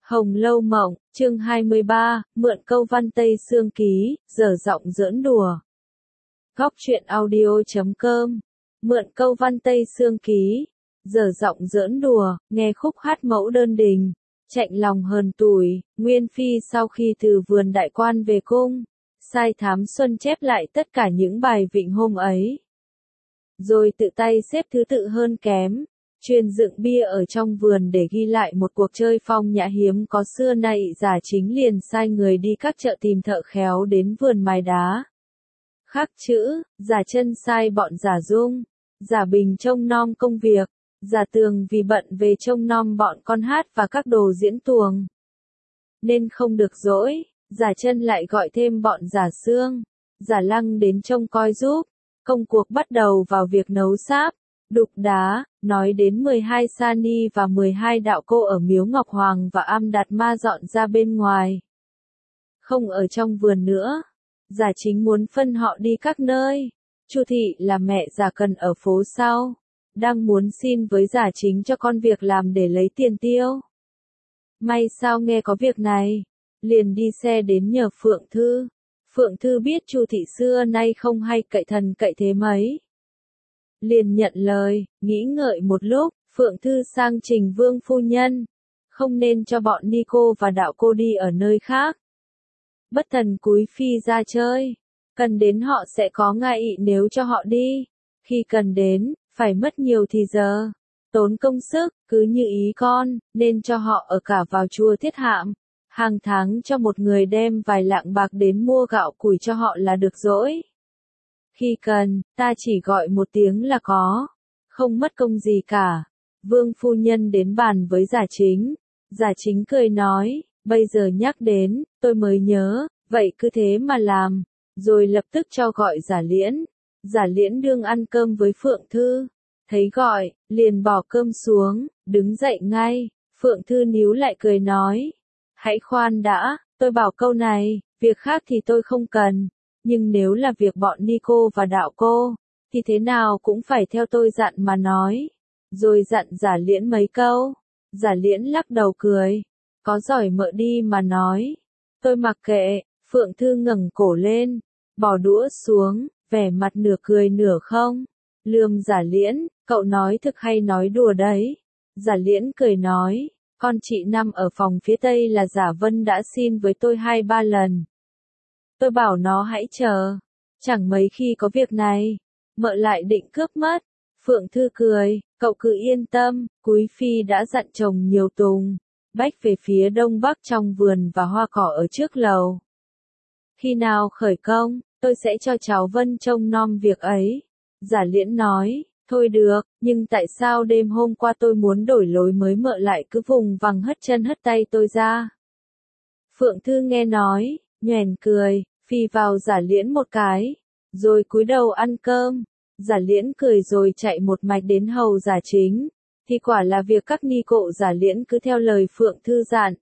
Hồng Lâu Mộng, chương 23, mượn câu văn Tây Sương Ký, dở giọng giỡn đùa. Góc truyện audio.com, mượn câu văn Tây Sương Ký, dở giọng giỡn đùa, nghe khúc hát mẫu đơn đình, chạnh lòng hờn tủi, Nguyên Phi sau khi từ vườn đại quan về cung, sai Thám Xuân chép lại tất cả những bài vịnh hôm ấy. Rồi tự tay xếp thứ tự hơn kém. Chuyên dựng bia ở trong vườn để ghi lại một cuộc chơi phong nhã hiếm có xưa nay. Giả Chính liền sai người đi các chợ tìm thợ khéo đến vườn mài đá. Khắc chữ, Giả Chân sai bọn Giả Dung, Giả Bình trông nom công việc, Giả Tường vì bận về trông nom bọn con hát và các đồ diễn tuồng. Nên không được dỗi, Giả Chân lại gọi thêm bọn Giả Sương, Giả Lăng đến trông coi giúp. Công cuộc bắt đầu vào việc nấu sáp, đục đá, nói đến 12 sa ni và 12 đạo cô ở Miếu Ngọc Hoàng và Am Đạt Ma dọn ra bên ngoài. Không ở trong vườn nữa. Giả Chính muốn phân họ đi các nơi. Chu Thị là mẹ Giả Cần ở phố sau, đang muốn xin với Giả Chính cho con việc làm để lấy tiền tiêu. May sao nghe có việc này, liền đi xe đến nhờ Phượng Thư. Phượng Thư biết Chu Thị xưa nay không hay cậy thần cậy thế mấy. Liền nhận lời, nghĩ ngợi một lúc, Phượng Thư sang trình Vương phu nhân, không nên cho bọn ni cô và đạo cô đi ở nơi khác. Bất thần cúi phi ra chơi, cần đến họ sẽ có ngại ị nếu cho họ đi, khi cần đến, phải mất nhiều thì giờ, tốn công sức, cứ như ý con, nên cho họ ở cả vào chùa Thiết Hạm, hàng tháng cho một người đem vài lạng bạc đến mua gạo củi cho họ là được rồi. Khi cần, ta chỉ gọi một tiếng là có, không mất công gì cả. Vương phu nhân đến bàn với Giả Chính. Giả Chính cười nói, bây giờ nhắc đến, tôi mới nhớ, vậy cứ thế mà làm. Rồi lập tức cho gọi Giả Liễn. Giả Liễn đương ăn cơm với Phượng Thư. Thấy gọi, liền bỏ cơm xuống, đứng dậy ngay. Phượng Thư níu lại cười nói, hãy khoan đã, tôi bảo câu này, việc khác thì tôi không cần. Nhưng nếu là việc bọn ni cô và đạo cô, thì thế nào cũng phải theo tôi dặn mà nói. Rồi dặn Giả Liễn mấy câu. Giả Liễn lắc đầu cười. Có giỏi mợ đi mà nói. Tôi mặc kệ. Phượng Thư ngẩng cổ lên, bỏ đũa xuống, vẻ mặt nửa cười nửa không. Lườm Giả Liễn, cậu nói thực hay nói đùa đấy. Giả Liễn cười nói, con chị Năm ở phòng phía tây là Giả Vân đã xin với tôi 2-3 lần. Tôi bảo nó hãy chờ. Chẳng mấy khi có việc này, mợ lại định cướp mất. Phượng Thư cười, cậu cứ yên tâm, Cúi Phi đã dặn trồng nhiều tùng, bách về phía đông bắc trong vườn và hoa cỏ ở trước lầu. Khi nào khởi công, tôi sẽ cho cháu Vân trông nom việc ấy. Giả Liễn nói, thôi được, nhưng tại sao đêm hôm qua tôi muốn đổi lối mới mợ lại cứ vùng vằng hất chân hất tay tôi ra. Phượng Thư nghe nói, nhoẻn cười, phi vào Giả Liễn một cái, rồi cúi đầu ăn cơm. Giả Liễn cười rồi chạy một mạch đến hầu Giả Chính, thì quả là việc các ni cộ. Giả Liễn cứ theo lời Phượng Thư dặn.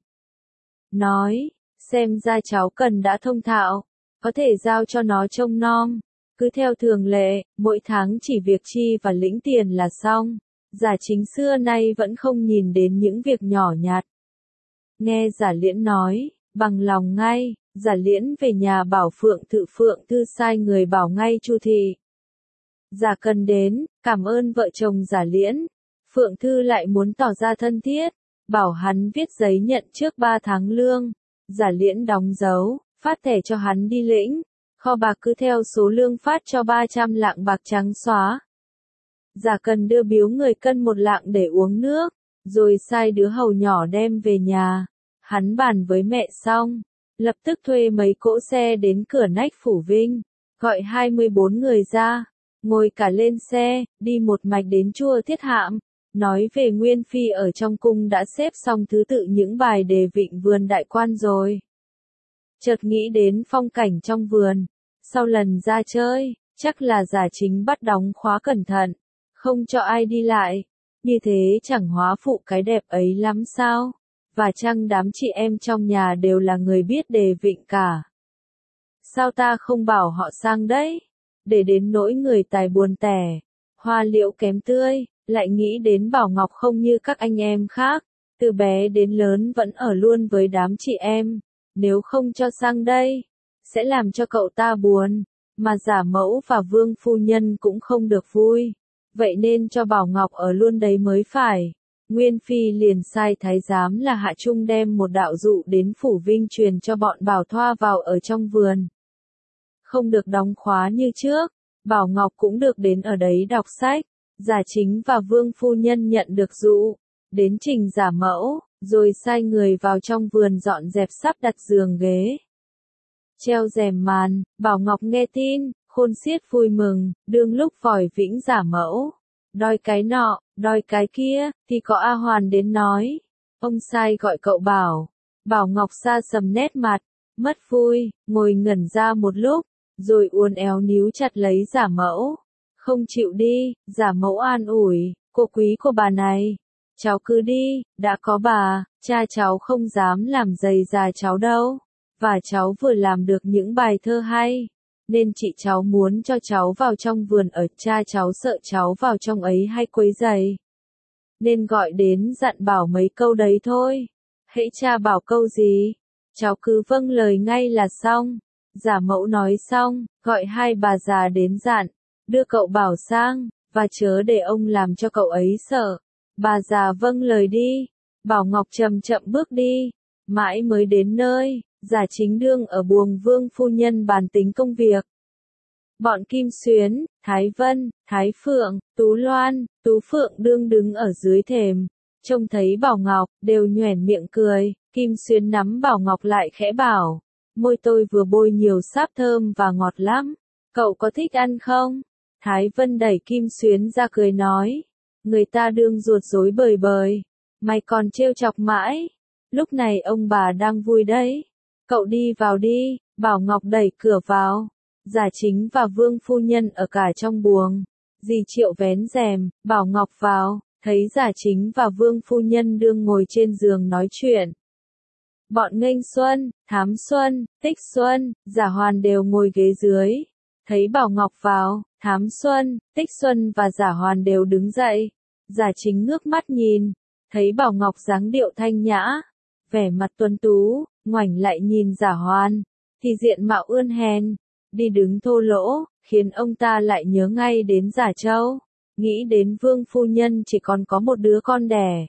Nói, xem ra cháu Cần đã thông thạo, có thể giao cho nó trông nom, cứ theo thường lệ, mỗi tháng chỉ việc chi và lĩnh tiền là xong. Giả Chính xưa nay vẫn không nhìn đến những việc nhỏ nhặt. Nghe Giả Liễn nói, bằng lòng ngay. Giả Liễn về nhà bảo Phượng Thư sai người bảo ngay Chu Thị. Giả Cần đến, cảm ơn vợ chồng Giả Liễn. Phượng Thư lại muốn tỏ ra thân thiết, bảo hắn viết giấy nhận trước 3 tháng lương. Giả Liễn đóng dấu, phát thẻ cho hắn đi lĩnh. Kho bạc cứ theo số lương phát cho 300 lạng bạc trắng xóa. Giả Cần đưa biếu người cân 1 lạng để uống nước, rồi sai đứa hầu nhỏ đem về nhà. Hắn bàn với mẹ xong, lập tức thuê mấy cỗ xe đến cửa nách Phủ Vinh, gọi 24 người ra, ngồi cả lên xe, đi một mạch đến chùa Thiết Hạm, nói về Nguyên Phi ở trong cung đã xếp xong thứ tự những bài đề vịnh vườn đại quan rồi. Chợt nghĩ đến phong cảnh trong vườn, sau lần ra chơi, chắc là Giả Chính bắt đóng khóa cẩn thận, không cho ai đi lại, như thế chẳng hóa phụ cái đẹp ấy lắm sao? Và chăng đám chị em trong nhà đều là người biết đề vịnh cả. Sao ta không bảo họ sang đấy? Để đến nỗi người tài buồn tẻ, hoa liễu kém tươi, lại nghĩ đến Bảo Ngọc không như các anh em khác, từ bé đến lớn vẫn ở luôn với đám chị em, nếu không cho sang đây, sẽ làm cho cậu ta buồn, mà giả mẫu và Vương phu nhân cũng không được vui, vậy nên cho Bảo Ngọc ở luôn đấy mới phải. Nguyên Phi liền sai thái giám là Hạ Trung đem một đạo dụ đến phủ Vinh truyền cho bọn Bảo Thoa vào ở trong vườn. Không được đóng khóa như trước, Bảo Ngọc cũng được đến ở đấy đọc sách. Giả Chính và Vương phu nhân nhận được dụ, đến trình giả mẫu, rồi sai người vào trong vườn dọn dẹp sắp đặt giường ghế. Treo rèm màn, Bảo Ngọc nghe tin, khôn xiết vui mừng, đương lúc vòi vĩnh giả mẫu. Đòi cái nọ, đòi cái kia, thì có A Hoàn đến nói. Ông sai gọi cậu Bảo. Bảo Ngọc sa sầm nét mặt, mất vui, ngồi ngẩn ra một lúc, rồi uốn éo níu chặt lấy giả mẫu. Không chịu đi, giả mẫu an ủi, cô quý của bà này. Cháu cứ đi, đã có bà, cha cháu không dám làm dày già cháu đâu. Và cháu vừa làm được những bài thơ hay, nên chị cháu muốn cho cháu vào trong vườn ở, cha cháu sợ cháu vào trong ấy hay quấy rầy, nên gọi đến dặn bảo mấy câu đấy thôi. Hễ cha bảo câu gì, cháu cứ vâng lời ngay là xong. Giả mẫu nói xong, gọi hai bà già đến dặn, đưa cậu Bảo sang, và chớ để ông làm cho cậu ấy sợ. Bà già vâng lời đi, Bảo Ngọc chậm chậm bước đi, mãi mới đến nơi. Giả Chính đương ở buồng Vương phu nhân bàn tính công việc. Bọn Kim Xuyến, Thái Vân, Thái Phượng, Tú Loan, Tú Phượng đương đứng ở dưới thềm, trông thấy Bảo Ngọc, đều nhoẻn miệng cười. Kim Xuyến nắm Bảo Ngọc lại khẽ bảo, môi tôi vừa bôi nhiều sáp thơm và ngọt lắm, cậu có thích ăn không? Thái Vân đẩy Kim Xuyến ra cười nói, người ta đương ruột rối bời bời, mày còn trêu chọc mãi, lúc này ông bà đang vui đấy. Cậu đi vào đi, Bảo Ngọc đẩy cửa vào. Giả Chính và Vương phu nhân ở cả trong buồng. Dì Triệu vén rèm, Bảo Ngọc vào, thấy Giả Chính và Vương phu nhân đương ngồi trên giường nói chuyện. Bọn Nghênh Xuân, Thám Xuân, Tích Xuân, Giả Hoàn đều ngồi ghế dưới. Thấy Bảo Ngọc vào, Thám Xuân, Tích Xuân và Giả Hoàn đều đứng dậy. Giả Chính ngước mắt nhìn, thấy Bảo Ngọc dáng điệu thanh nhã, vẻ mặt tuấn tú, ngoảnh lại nhìn Giả Hoàn, thì diện mạo ươn hèn, đi đứng thô lỗ, khiến ông ta lại nhớ ngay đến Giả Châu, nghĩ đến Vương phu nhân chỉ còn có một đứa con đẻ.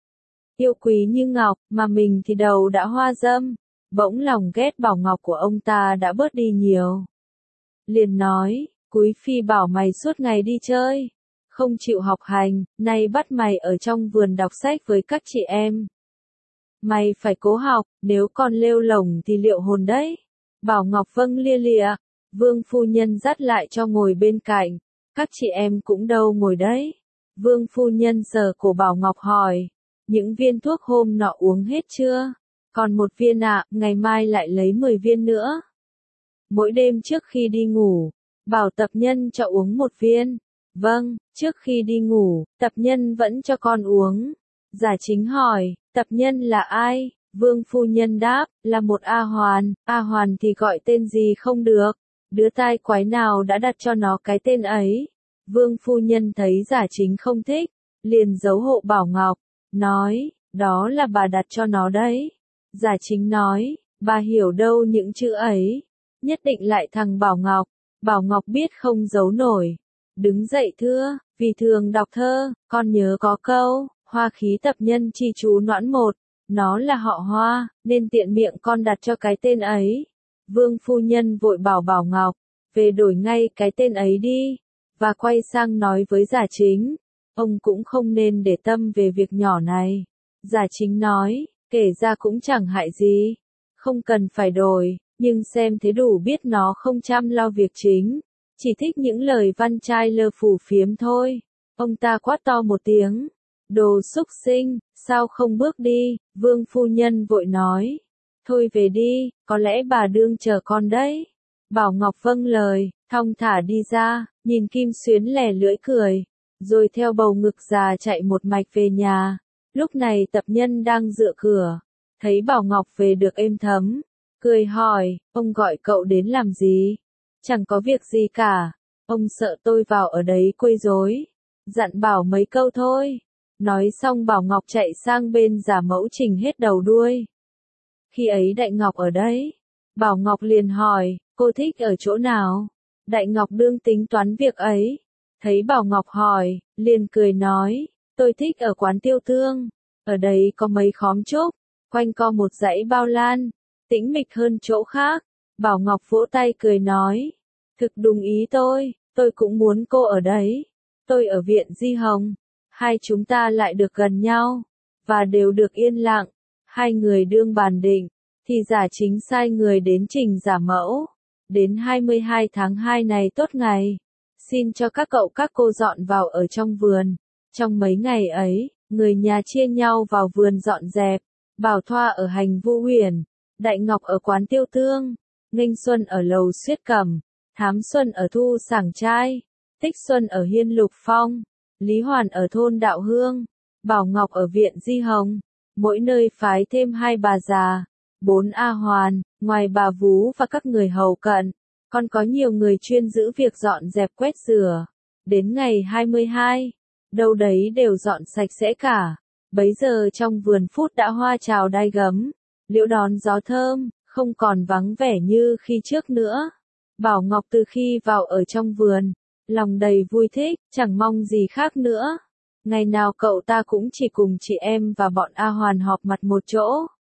Yêu quý như ngọc, mà mình thì đầu đã hoa dâm, bỗng lòng ghét Bảo Ngọc của ông ta đã bớt đi nhiều. Liền nói, Quý phi bảo mày suốt ngày đi chơi, không chịu học hành, nay bắt mày ở trong vườn đọc sách với các chị em. Mày phải cố học, nếu còn lêu lổng thì liệu hồn đấy. Bảo Ngọc vâng lia lịa, Vương phu nhân dắt lại cho ngồi bên cạnh, các chị em cũng đâu ngồi đấy. Vương phu nhân sờ cổ Bảo Ngọc hỏi, những viên thuốc hôm nọ uống hết chưa? Còn một viên ạ, ngày mai lại lấy 10 viên nữa. Mỗi đêm trước khi đi ngủ, bảo tập nhân cho uống 1 viên. Vâng, trước khi đi ngủ, tập nhân vẫn cho con uống. Giả Chính hỏi, tập nhân là ai? Vương phu nhân đáp, là một A Hoàn thì gọi tên gì không được, đứa tai quái nào đã đặt cho nó cái tên ấy. Vương phu nhân thấy Giả Chính không thích, liền giấu hộ Bảo Ngọc, nói, đó là bà đặt cho nó đấy. Giả Chính nói, bà hiểu đâu những chữ ấy, nhất định lại thằng Bảo Ngọc. Bảo Ngọc biết không giấu nổi, đứng dậy thưa, vì thường đọc thơ, con nhớ có câu, hoa khí tập nhân chi chú noãn một, nó là họ Hoa, nên tiện miệng con đặt cho cái tên ấy. Vương phu nhân vội bảo Bảo Ngọc, về đổi ngay cái tên ấy đi, và quay sang nói với Giả Chính, ông cũng không nên để tâm về việc nhỏ này. Giả Chính nói, kể ra cũng chẳng hại gì, không cần phải đổi, nhưng xem thế đủ biết nó không chăm lo việc chính, chỉ thích những lời văn trai lơ phủ phiếm thôi. Ông ta quát to một tiếng, đồ súc sinh, sao không bước đi? Vương phu nhân vội nói, thôi về đi, có lẽ bà đương chờ con đấy. Bảo Ngọc vâng lời, thong thả đi ra, nhìn Kim Xuyến lẻ lưỡi cười, rồi theo bầu ngực già chạy một mạch về nhà. Lúc này tập nhân đang dựa cửa, thấy Bảo Ngọc về được êm thấm, cười hỏi, ông gọi cậu đến làm gì? Chẳng có việc gì cả, ông sợ tôi vào ở đấy quấy rối, dặn bảo mấy câu thôi. Nói xong Bảo Ngọc chạy sang bên giả mẫu chỉnh hết đầu đuôi. Khi ấy Đại Ngọc ở đấy. Bảo Ngọc liền hỏi, cô thích ở chỗ nào? Đại Ngọc đương tính toán việc ấy. Thấy Bảo Ngọc hỏi, liền cười nói, tôi thích ở quán Tiêu Tương. Ở đấy có mấy khóm trúc, quanh co một dãy bao lan, tĩnh mịch hơn chỗ khác. Bảo Ngọc vỗ tay cười nói, thực đúng ý tôi cũng muốn cô ở đấy. Tôi ở viện Di Hồng, hai chúng ta lại được gần nhau, và đều được yên lặng. Hai người đương bàn định, thì giả chính sai người đến trình giả mẫu. Đến 22 tháng 2 này tốt ngày, xin cho các cậu các cô dọn vào ở trong vườn. Trong mấy ngày ấy, người nhà chia nhau vào vườn dọn dẹp. Bảo Thoa ở hành Vu Huyền, Đại Ngọc ở quán Tiêu Tương, Nghênh Xuân ở lầu Suyết Cẩm, Thám Xuân ở Thu Sảng Trai, Tích Xuân ở Hiên Lục Phong, Lý Hoàn ở thôn Đạo Hương, Bảo Ngọc ở viện Di Hồng. Mỗi nơi phái thêm 2 bà già, 4 A Hoàn, ngoài bà vú và các người hầu cận, còn có nhiều người chuyên giữ việc dọn dẹp quét rửa. Đến ngày 22, đâu đấy đều dọn sạch sẽ cả. Bấy giờ trong vườn phút đã hoa trào đai gấm, liễu đón gió thơm, không còn vắng vẻ như khi trước nữa. Bảo Ngọc từ khi vào ở trong vườn, lòng đầy vui thích, chẳng mong gì khác nữa. Ngày nào cậu ta cũng chỉ cùng chị em và bọn A Hoàn họp mặt một chỗ.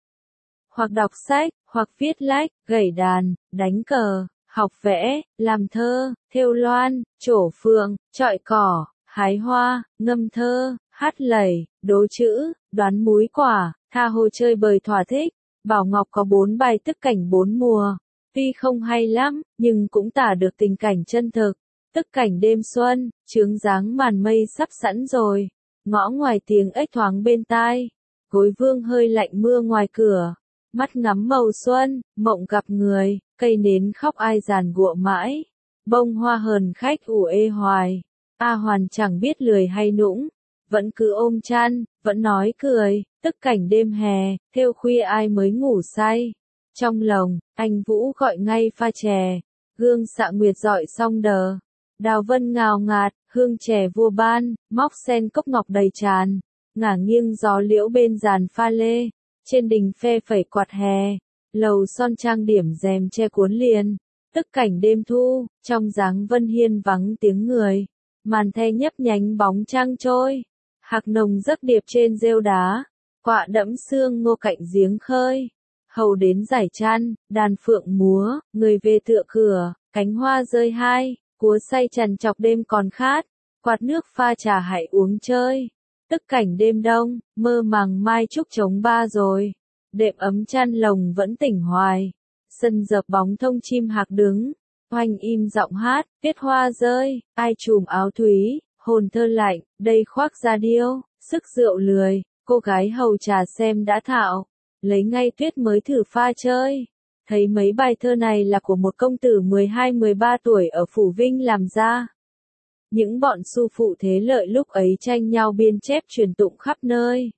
Hoặc đọc sách, hoặc viết lách, gảy đàn, đánh cờ, học vẽ, làm thơ, thêu loan, trổ phượng, chọi cỏ, hái hoa, ngâm thơ, hát lẩy, đố chữ, đoán múi quả, tha hồ chơi bời thỏa thích. Bảo Ngọc có 4 bài tức cảnh 4 mùa. Tuy không hay lắm, nhưng cũng tả được tình cảnh chân thực. Tức cảnh đêm xuân, chướng dáng màn mây sắp sẵn rồi. Ngõ ngoài tiếng ếch thoáng bên tai. Gối vương hơi lạnh mưa ngoài cửa. Mắt ngắm màu xuân, mộng gặp người. Cây nến khóc ai giàn gụa mãi. Bông hoa hờn khách ủ ê hoài. A Hoàn chẳng biết lười hay nũng. Vẫn cứ ôm chăn, vẫn nói cười. Tức cảnh đêm hè, thêu khuya ai mới ngủ say. Trong lồng, anh Vũ gọi ngay pha chè. Gương xạ nguyệt dọi xong đờ. Đào vân ngào ngạt, hương chè vua ban, móc sen cốc ngọc đầy tràn. Ngả nghiêng gió liễu bên giàn pha lê. Trên đình phe phẩy quạt hè. Lầu son trang điểm rèm che cuốn liền. Tức cảnh đêm thu, trong dáng vân hiên vắng tiếng người. Màn the nhấp nhánh bóng trăng trôi. Hạc nồng giấc điệp trên rêu đá. Quạ đẫm sương ngô cạnh giếng khơi. Hầu đến giải chăn, đàn phượng múa, người về tựa cửa, cánh hoa rơi hai, cúa say trằn trọc đêm còn khát, quạt nước pha trà hãy uống chơi. Tức cảnh đêm đông, mơ màng mai trúc trống ba rồi, đệm ấm chăn lồng vẫn tỉnh hoài. Sân dợp bóng thông chim hạc đứng, oanh im giọng hát, viết hoa rơi, ai trùm áo thúy, hồn thơ lạnh, đây khoác da điêu, sức rượu lười, cô gái hầu trà xem đã thạo. Lấy ngay tuyết mới thử pha chơi. Thấy mấy bài thơ này là của một công tử 12-13 tuổi ở Phủ Vinh làm ra. Những bọn su phụ thế lợi lúc ấy tranh nhau biên chép truyền tụng khắp nơi.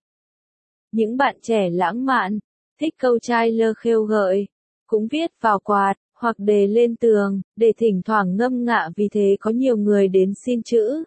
Những bạn trẻ lãng mạn, thích câu trai lơ khêu gợi, cũng viết vào quạt, hoặc đề lên tường, để thỉnh thoảng ngâm ngạ vì thế có nhiều người đến xin chữ.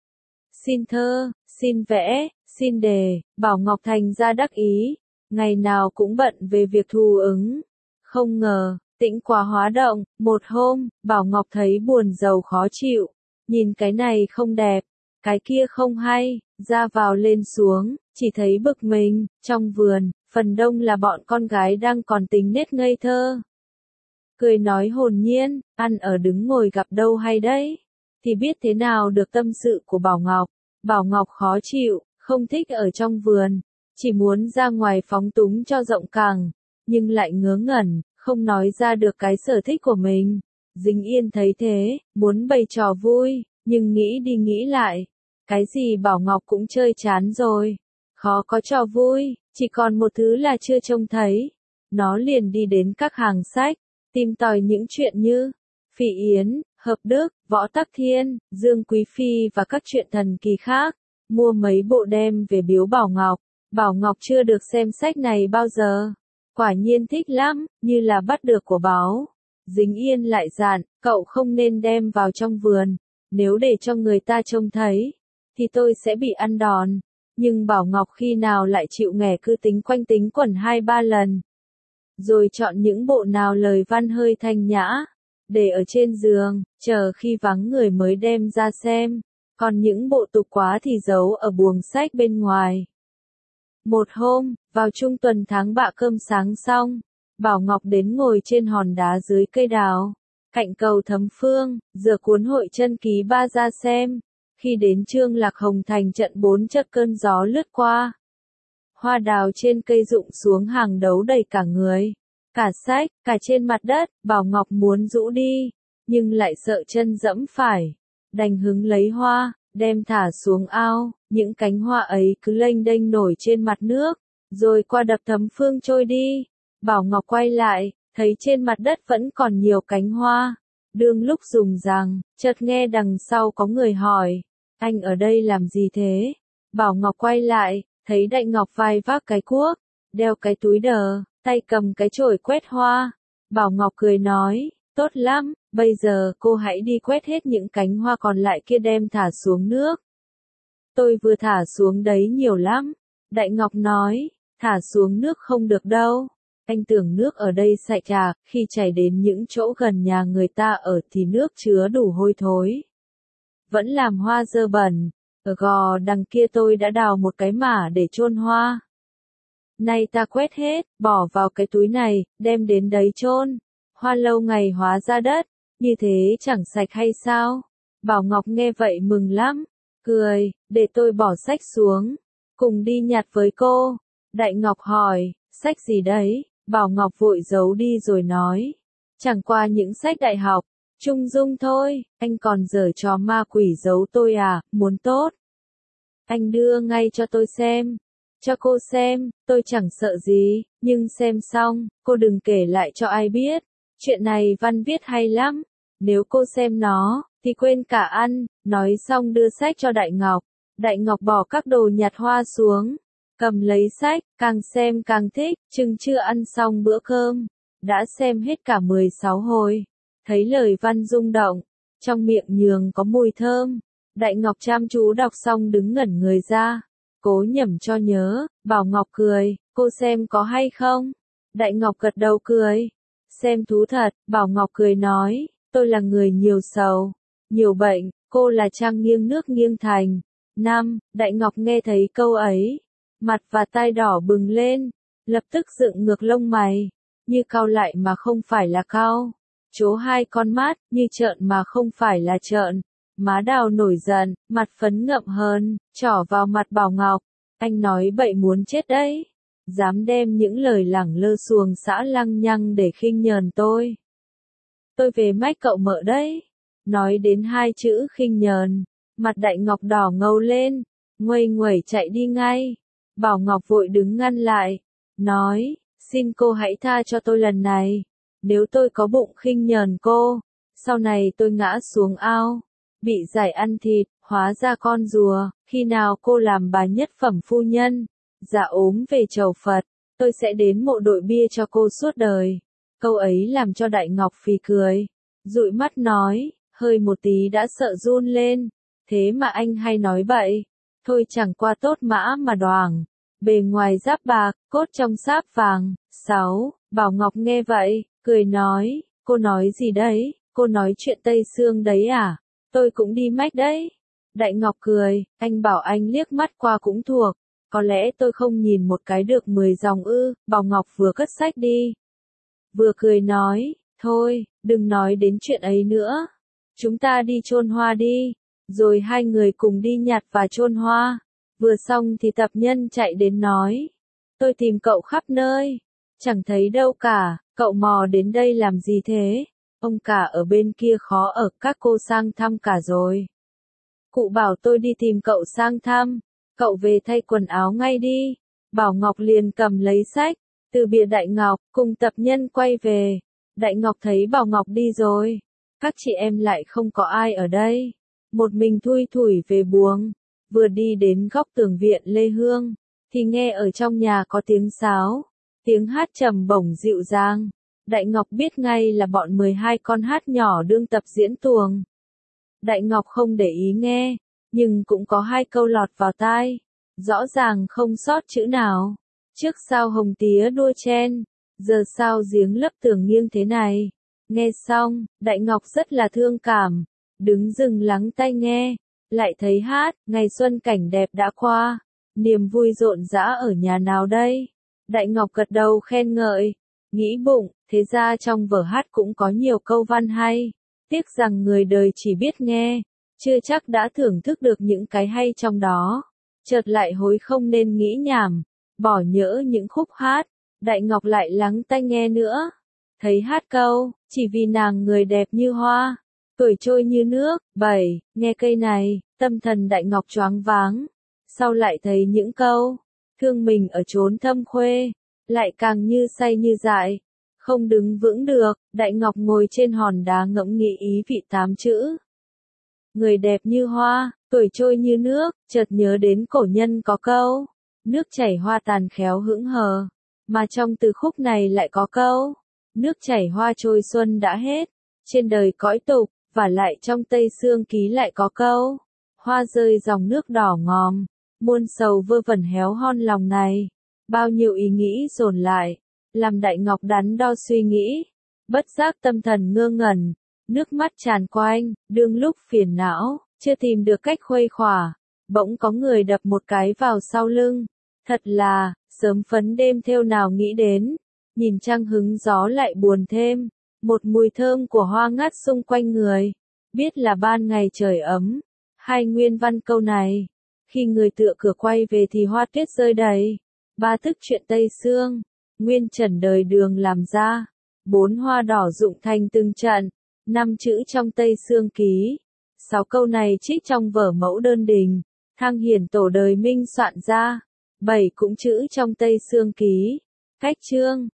Xin thơ, xin vẽ, xin đề, Bảo Ngọc thành ra đắc ý. Ngày nào cũng bận về việc thu ứng. Không ngờ, tĩnh quá hóa động, một hôm, Bảo Ngọc thấy buồn rầu khó chịu. Nhìn cái này không đẹp, cái kia không hay, ra vào lên xuống, chỉ thấy bực mình. Trong vườn, phần đông là bọn con gái đang còn tính nết ngây thơ. Cười nói hồn nhiên, ăn ở đứng ngồi gặp đâu hay đấy. Thì biết thế nào được tâm sự của Bảo Ngọc. Bảo Ngọc khó chịu, không thích ở trong vườn. Chỉ muốn ra ngoài phóng túng cho rộng càng, nhưng lại ngớ ngẩn, không nói ra được cái sở thích của mình. Dính Yên thấy thế, muốn bày trò vui, nhưng nghĩ đi nghĩ lại. Cái gì Bảo Ngọc cũng chơi chán rồi. Khó có trò vui, chỉ còn một thứ là chưa trông thấy. Nó liền đi đến các hàng sách, tìm tòi những chuyện như Phỉ Yến, Hợp Đức, Võ Tắc Thiên, Dương Quý Phi và các chuyện thần kỳ khác. Mua mấy bộ đem về biếu Bảo Ngọc. Bảo Ngọc chưa được xem sách này bao giờ. Quả nhiên thích lắm, như là bắt được của báu. Dính Yên lại dặn, cậu không nên đem vào trong vườn. Nếu để cho người ta trông thấy, thì tôi sẽ bị ăn đòn. Nhưng Bảo Ngọc khi nào lại chịu nghẻ cứ tính quanh tính quẩn 2-3 lần. Rồi chọn những bộ nào lời văn hơi thanh nhã, để ở trên giường, chờ khi vắng người mới đem ra xem. Còn những bộ tục quá thì giấu ở buồng sách bên ngoài. Một hôm, vào trung tuần tháng bạ cơm sáng xong, Bảo Ngọc đến ngồi trên hòn đá dưới cây đào, cạnh cầu Thấm Phương, giờ cuốn hội chân ký ba ra xem. Khi đến Trương Lạc Hồng thành trận 4 chợt cơn gió lướt qua. Hoa đào trên cây rụng xuống hàng đấu đầy cả người, cả sách, cả trên mặt đất. Bảo Ngọc muốn rũ đi, nhưng lại sợ chân dẫm phải, đành hứng lấy hoa, đem thả xuống ao. Những cánh hoa ấy cứ lênh đênh nổi trên mặt nước, rồi qua đập Thấm Phương trôi đi. Bảo Ngọc quay lại, thấy trên mặt đất vẫn còn nhiều cánh hoa. Đương lúc dùng rằng, chợt nghe đằng sau có người hỏi, anh ở đây làm gì thế? Bảo Ngọc quay lại, thấy Đại Ngọc vai vác cái cuốc, đeo cái túi đờ, tay cầm cái chổi quét hoa. Bảo Ngọc cười nói, tốt lắm, bây giờ cô hãy đi quét hết những cánh hoa còn lại kia đem thả xuống nước. Tôi vừa thả xuống đấy nhiều lắm. Đại Ngọc nói, thả xuống nước không được đâu. Anh tưởng nước ở đây sạch à, khi chảy đến những chỗ gần nhà người ta ở thì nước chứa đủ hôi thối. Vẫn làm hoa dơ bẩn. Ở gò đằng kia tôi đã đào một cái mả để chôn hoa. Nay ta quét hết, bỏ vào cái túi này, đem đến đấy chôn. Hoa lâu ngày hóa ra đất, như thế chẳng sạch hay sao? Bảo Ngọc nghe vậy mừng lắm, cười, để tôi bỏ sách xuống, cùng đi nhặt với cô. Đại Ngọc hỏi, sách gì đấy? Bảo Ngọc vội giấu đi rồi nói, chẳng qua những sách đại học, trung dung thôi. Anh còn giở trò ma quỷ giấu tôi à? Muốn tốt, anh đưa ngay cho tôi xem. Cho cô xem, tôi chẳng sợ gì, nhưng xem xong, cô đừng kể lại cho ai biết. Chuyện này văn viết hay lắm, nếu cô xem nó, thì quên cả ăn. Nói xong đưa sách cho Đại Ngọc. Đại Ngọc bỏ các đồ nhặt hoa xuống, cầm lấy sách, càng xem càng thích. Chừng chưa ăn xong bữa cơm, đã xem hết cả 16 hồi. Thấy lời văn rung động, trong miệng nhường có mùi thơm. Đại Ngọc chăm chú đọc xong đứng ngẩn người ra, cố nhẩm cho nhớ. Bảo Ngọc cười, cô xem có hay không? Đại Ngọc gật đầu cười, xem thú thật. Bảo Ngọc cười nói, tôi là người nhiều sầu, nhiều bệnh, cô là trang nghiêng nước nghiêng thành. Đại Ngọc nghe thấy câu ấy, mặt và tai đỏ bừng lên, lập tức dựng ngược lông mày, như cau lại mà không phải là cau, chố hai con mắt, như trợn mà không phải là trợn. Má đào nổi giận, mặt phấn ngậm hơn, trỏ vào mặt Bảo Ngọc. Anh nói bậy muốn chết đấy. Dám đem những lời lẳng lơ xuồng xã lăng nhăng để khinh nhờn tôi. Tôi về mách cậu mợ đấy. Nói đến hai chữ khinh nhờn, mặt Đại Ngọc đỏ ngầu lên, nguây nguẩy chạy đi ngay. Bảo Ngọc vội đứng ngăn lại, nói, xin cô hãy tha cho tôi lần này. Nếu tôi có bụng khinh nhờn cô, sau này tôi ngã xuống ao, bị giải ăn thịt, hóa ra con rùa. Khi nào cô làm bà nhất phẩm phu nhân, dạ ốm về chầu Phật, tôi sẽ đến mộ đội bia cho cô suốt đời. Câu ấy làm cho Đại Ngọc phì cười, dụi mắt nói, hơi một tí đã sợ run lên. Thế mà anh hay nói bậy. Thôi chẳng qua tốt mã mà đoàng, bề ngoài giáp bạc, cốt trong sáp vàng. 6. Bảo Ngọc nghe vậy, cười nói, cô nói gì đấy? Cô nói chuyện Tây Sương đấy à? Tôi cũng đi mách đấy. Đại Ngọc cười, anh bảo anh liếc mắt qua cũng thuộc. Có lẽ tôi không nhìn một cái được 10 dòng ư? Bảo Ngọc vừa cất sách đi, vừa cười nói, thôi, đừng nói đến chuyện ấy nữa. Chúng ta đi chôn hoa đi. Rồi hai người cùng đi nhặt và chôn hoa. Vừa xong thì tập nhân chạy đến nói, tôi tìm cậu khắp nơi, chẳng thấy đâu cả, cậu mò đến đây làm gì thế? Ông cả ở bên kia khó ở, các cô sang thăm cả rồi. Cụ bảo tôi đi tìm cậu sang thăm, cậu về thay quần áo ngay đi. Bảo Ngọc liền cầm lấy sách, từ biệt Đại Ngọc, cùng tập nhân quay về. Đại Ngọc thấy Bảo Ngọc đi rồi, các chị em lại không có ai ở đây. Một mình thui thủi về buồng, vừa đi đến góc tường viện Lê Hương, thì nghe ở trong nhà có tiếng sáo, tiếng hát trầm bổng dịu dàng. Đại Ngọc biết ngay là bọn 12 con hát nhỏ đương tập diễn tuồng. Đại Ngọc không để ý nghe, nhưng cũng có hai câu lọt vào tai. rõ ràng không sót chữ nào. Trước sao hồng tía đua chen, giờ sao giếng lấp tường nghiêng thế này. Nghe xong, Đại Ngọc rất là thương cảm, đứng dừng lắng tai nghe, lại thấy hát, ngày xuân cảnh đẹp đã qua, niềm vui rộn rã ở nhà nào đây. Đại Ngọc gật đầu khen ngợi, nghĩ bụng, thế ra trong vở hát cũng có nhiều câu văn hay, tiếc rằng người đời chỉ biết nghe, chưa chắc đã thưởng thức được những cái hay trong đó. Chợt lại hối không nên nghĩ nhảm, bỏ nhỡ những khúc hát. Đại Ngọc lại lắng tai nghe nữa, thấy hát câu, chỉ vì nàng người đẹp như hoa, tuổi trôi như nước. 7. Nghe cây này, tâm thần Đại Ngọc choáng váng, sau lại thấy những câu, thương mình ở chốn thâm khuê, lại càng như say như dại, không đứng vững được. Đại Ngọc ngồi trên hòn đá ngẫm nghĩ ý vị 8 chữ. Người đẹp như hoa, tuổi trôi như nước, chợt nhớ đến cổ nhân có câu, nước chảy hoa tàn khéo hững hờ, mà trong từ khúc này lại có câu, nước chảy hoa trôi xuân đã hết, trên đời cõi tục, và lại trong Tây Sương Ký lại có câu, hoa rơi dòng nước đỏ ngòm, muôn sầu vơ vẩn héo hon lòng này. Bao nhiêu ý nghĩ dồn lại, làm Đại Ngọc đắn đo suy nghĩ, bất giác tâm thần ngơ ngẩn, nước mắt tràn quanh, đương lúc phiền não, chưa tìm được cách khuây khỏa, bỗng có người đập một cái vào sau lưng. Thật là, sớm phấn đêm thêu nào nghĩ đến, nhìn trăng hứng gió lại buồn thêm, một mùi thơm của hoa ngát xung quanh người, biết là ban ngày trời ấm. Hai nguyên văn câu này, khi người tựa cửa quay về thì hoa tuyết rơi đầy. 3. Tức chuyện Tây Sương, nguyên trần đời đường làm ra, 4. Hoa đỏ rụng thành từng trận, 5 chữ trong Tây Sương Ký. 6 câu này trích trong vở Mẫu Đơn Đình, Thăng Hiển tổ đời Minh soạn ra. 7. Cũng chữ trong Tây Sương Ký. Cách chương